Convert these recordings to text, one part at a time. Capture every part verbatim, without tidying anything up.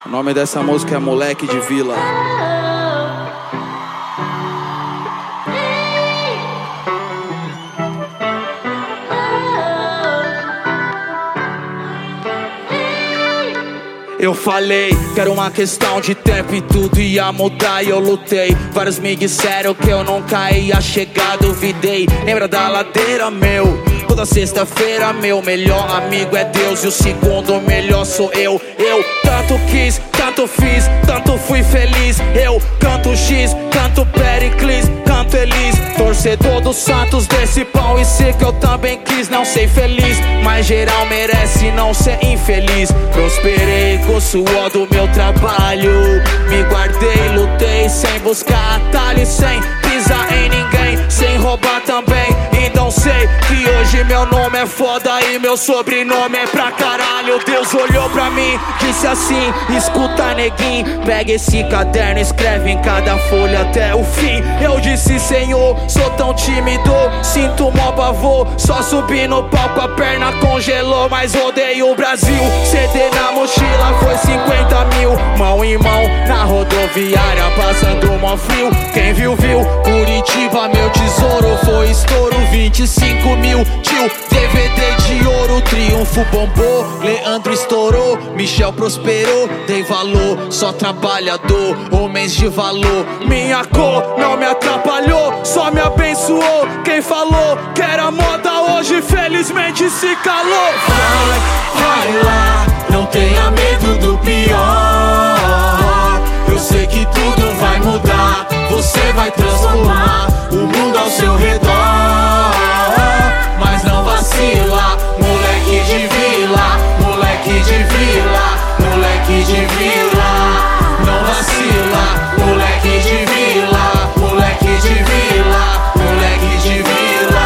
O nome dessa música é Moleque de Vila. Eu falei que era uma questão de tempo e tudo ia mudar e eu lutei. Vários me disseram que eu nunca ia chegar, duvidei. Lembra da ladeira, meu? Toda sexta-feira meu melhor amigo é Deus e o segundo melhor sou eu. Eu tanto quis, tanto fiz, tanto fui feliz. Eu canto X, canto Pericles, canto Elis, torcedor dos Santos desse pão e sei que eu também quis não ser feliz, mas geral merece não ser infeliz. Prosperei com o suor do meu trabalho, me guardei, lutei sem buscar atalho, sem pisar em ninguém, sem roubar também. Então sei que hoje meu nome é foda e meu sobrenome é pra caralho. Deus olhou pra mim, disse assim: escuta neguinho, pega esse caderno, escreve em cada folha até o fim. Eu disse: Senhor, sou tão tímido, sinto mó pavor, só subi no palco, a perna congelou, mas odeio o Brasil. C D na mochila foi cinquenta mil, mão em mão na rodoviária, passando mó frio. Quem viu, viu, Curitiba, meu tesouro, foi estouro, vinte e cinco mil, tio, D V D de ouro. Triunfo bombou, Leandro estourou, Michel prosperou, dei valor, só trabalhador, homens de valor. Minha cor não me atrapalhou, só me abençoou. Quem falou que era moda hoje felizmente se calou. Vai, vai lá, não tenha medo do pior. Eu sei que tudo vai mudar, você vai transformar o mundo ao seu redor. Mas não vacila, moleque de vila, moleque de vila, moleque de vila. Não vacila, moleque de vila, moleque de vila, moleque de vila.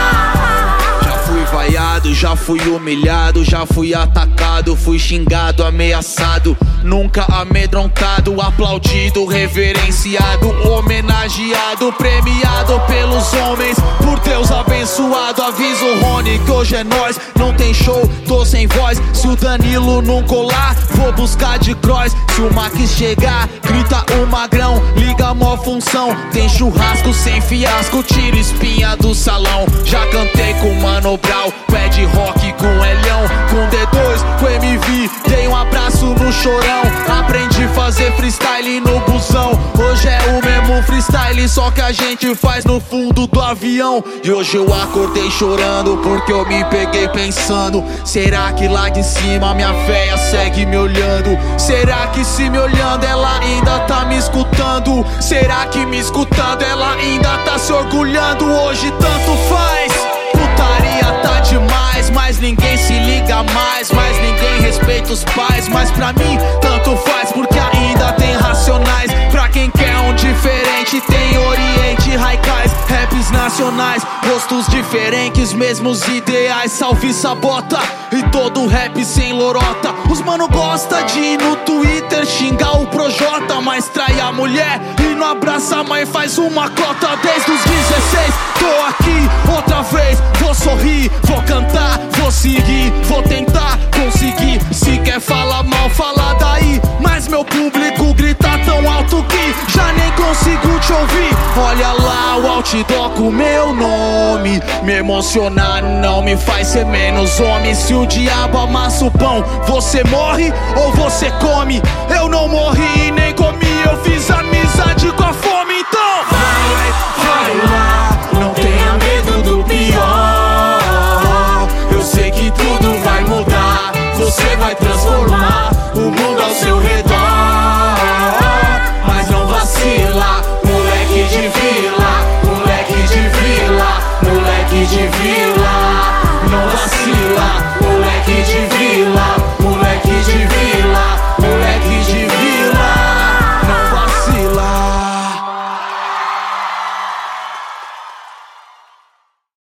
Já fui vaiado, já fui humilhado, já fui atacado, fui xingado, ameaçado, nunca amedrontado, aplaudido, reverenciado, homenageado, premiado pelos homens, por Deus abençoado. Aviso o Rony que hoje é nós, não tem show, tô sem voz. Se o Danilo não colar, vou buscar de cross. Se o Max chegar, grita o Magrão, liga a mó função. Tem churrasco sem fiasco, tiro espinha do salão. Já cantei com Mano Brown, pé de rock com Elhão, com D dois, com M V, dei um abraço no Chorão. Aprendi a fazer freestyle no busão, hoje é o mesmo freestyle, só que a gente faz no fundo do avião. E hoje eu acordei chorando porque eu me peguei pensando: será que lá de cima minha véia segue me olhando? Será que se me olhando ela ainda tá me escutando? Será que me escutando ela ainda tá se orgulhando? Hoje tanto faz, putaria tá demais, mas ninguém se liga mais, mas ninguém respeita os pais. Mas pra mim tanto faz, porque ainda tem Racionais. Pra quem quer um diferente tem Oriente, Raikais, raps nacionais, rostos diferentes, mesmos ideais. Salve Sabota e todo rap sem lorota. Os mano gosta de ir no Twitter xingar o Projota, mas trai a mulher e não abraça a mãe, faz uma cota. Desde os dezesseis tô aqui outra vez, vou sorrir, vou cantar, vou seguir, vou tentar conseguir. Se quer falar mal, fala daí, mas meu público grita tão alto que já nem consigo te ouvir. Olha lá o outdoor com meu nome, me emocionar não me faz ser menos homem. Se o diabo amassa o pão, você morre ou você come?